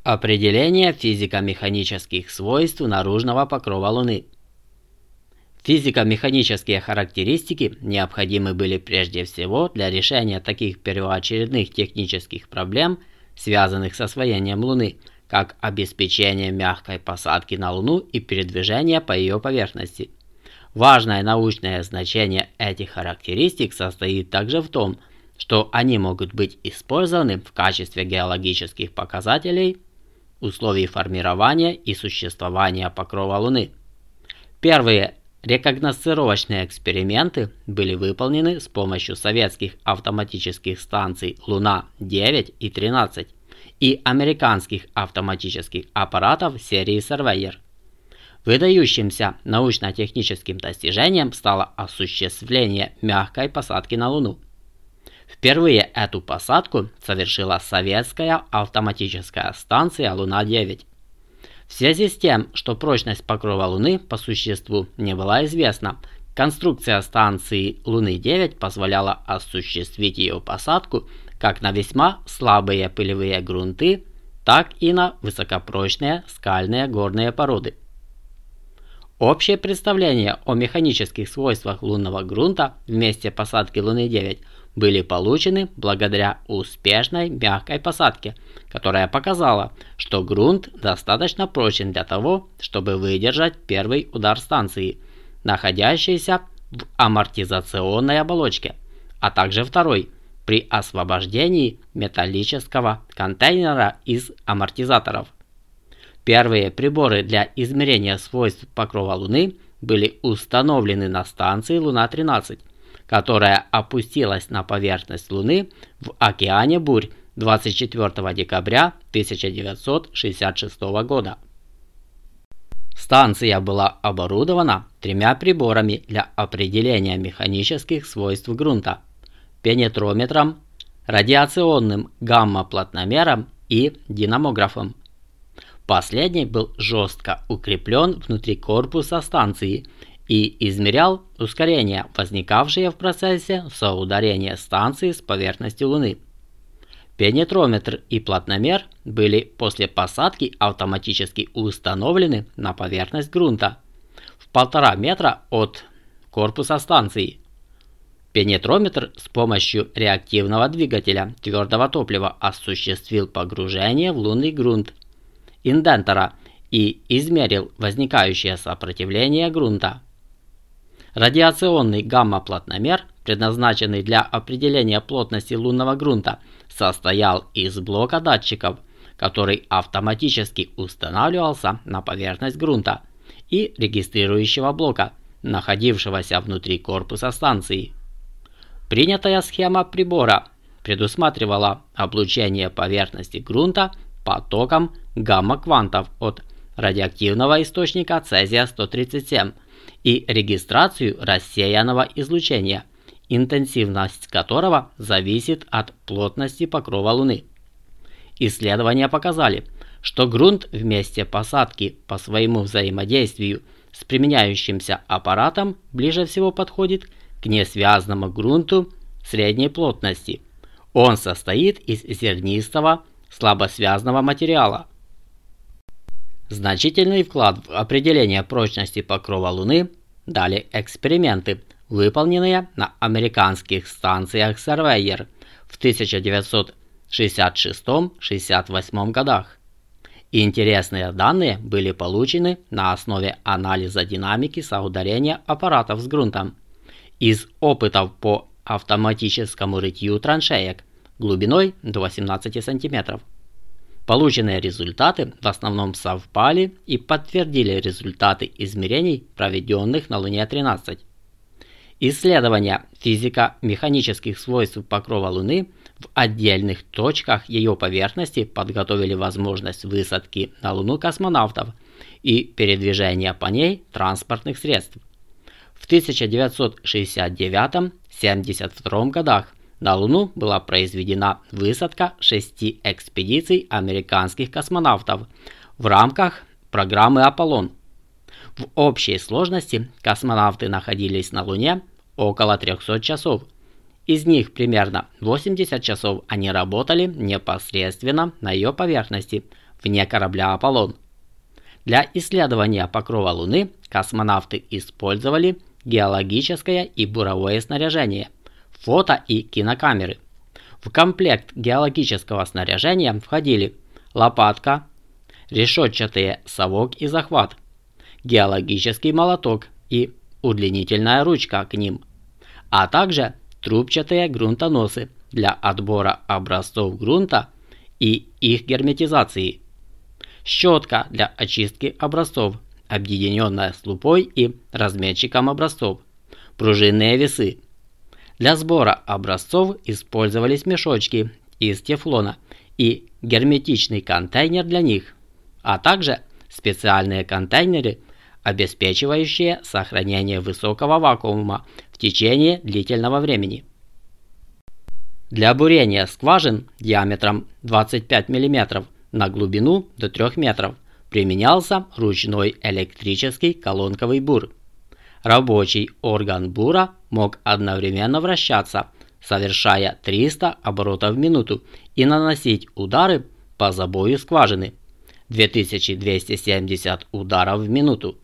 Определение физико-механических свойств наружного покрова Луны. Физико-механические характеристики необходимы были прежде всего для решения таких первоочередных технических проблем, связанных с освоением Луны, как обеспечение мягкой посадки на Луну и передвижение по ее поверхности. Важное научное значение этих характеристик состоит также в том, что они могут быть использованы в качестве геологических показателей условий формирования и существования покрова Луны. Первые рекогносцировочные эксперименты были выполнены с помощью советских автоматических станций Луна-9 и 13 и американских автоматических аппаратов серии Surveyor. Выдающимся научно-техническим достижением стало осуществление мягкой посадки на Луну. Впервые эту посадку совершила советская автоматическая станция Луна-9. В связи с тем, что прочность покрова Луны по существу не была известна, конструкция станции Луны-9 позволяла осуществить ее посадку как на весьма слабые пылевые грунты, так и на высокопрочные скальные горные породы. Общее представление о механических свойствах лунного грунта в месте посадки Луны-9 были получены благодаря успешной мягкой посадке, которая показала, что грунт достаточно прочен для того, чтобы выдержать первый удар станции, находящейся в амортизационной оболочке, а также второй, при освобождении металлического контейнера из амортизаторов. Первые приборы для измерения свойств покрова Луны были установлены на станции Луна-13, которая опустилась на поверхность Луны в океане бурь 24 декабря 1966 года. Станция была оборудована тремя приборами для определения механических свойств грунта: пенетрометром, радиационным гамма-плотномером и динамографом. Последний был жестко укреплен внутри корпуса станции и измерял ускорения, возникавшие в процессе соударения станции с поверхностью Луны. Пенетрометр и плотномер были после посадки автоматически установлены на поверхность грунта в 1,5 метра от корпуса станции. Пенетрометр с помощью реактивного двигателя твердого топлива осуществил погружение в лунный грунт индентера и измерил возникающее сопротивление грунта. Радиационный гамма-плотномер, предназначенный для определения плотности лунного грунта, состоял из блока датчиков, который автоматически устанавливался на поверхность грунта, и регистрирующего блока, находившегося внутри корпуса станции. Принятая схема прибора предусматривала облучение поверхности грунта потоком гамма-квантов от радиоактивного источника цезия-137 и регистрацию рассеянного излучения, интенсивность которого зависит от плотности покрова Луны. Исследования показали, что грунт в месте посадки по своему взаимодействию с применяющимся аппаратом ближе всего подходит к несвязанному грунту средней плотности. Он состоит из зернистого слабосвязанного материала. Значительный вклад в определение прочности покрова Луны дали эксперименты, выполненные на американских станциях Surveyor в 1966-68 годах. Интересные данные были получены на основе анализа динамики соударения аппаратов с грунтом из опытов по автоматическому рытью траншеек глубиной до 18 см. Полученные результаты в основном совпали и подтвердили результаты измерений, проведенных на Луне-13. Исследования физико-механических свойств покрова Луны в отдельных точках ее поверхности подготовили возможность высадки на Луну космонавтов и передвижения по ней транспортных средств. В 1969-72 годах на Луну была произведена высадка 6 экспедиций американских космонавтов в рамках программы «Аполлон». В общей сложности космонавты находились на Луне около 300 часов. Из них примерно 80 часов они работали непосредственно на ее поверхности вне корабля «Аполлон». Для исследования покрова Луны космонавты использовали геологическое и буровое снаряжение, фото- и кинокамеры. В комплект геологического снаряжения входили лопатка, решетчатый совок и захват, геологический молоток и удлинительная ручка к ним, а также трубчатые грунтоносы для отбора образцов грунта и их герметизации, щетка для очистки образцов, объединенная с лупой и разметчиком образцов, пружинные весы. Для сбора образцов использовались мешочки из тефлона и герметичный контейнер для них, а также специальные контейнеры, обеспечивающие сохранение высокого вакуума в течение длительного времени. Для бурения скважин диаметром 25 мм на глубину до 3 метров применялся ручной электрический колонковый бур. Рабочий орган бура мог одновременно вращаться, совершая 300 оборотов в минуту и наносить удары по забою скважины 2270 ударов в минуту.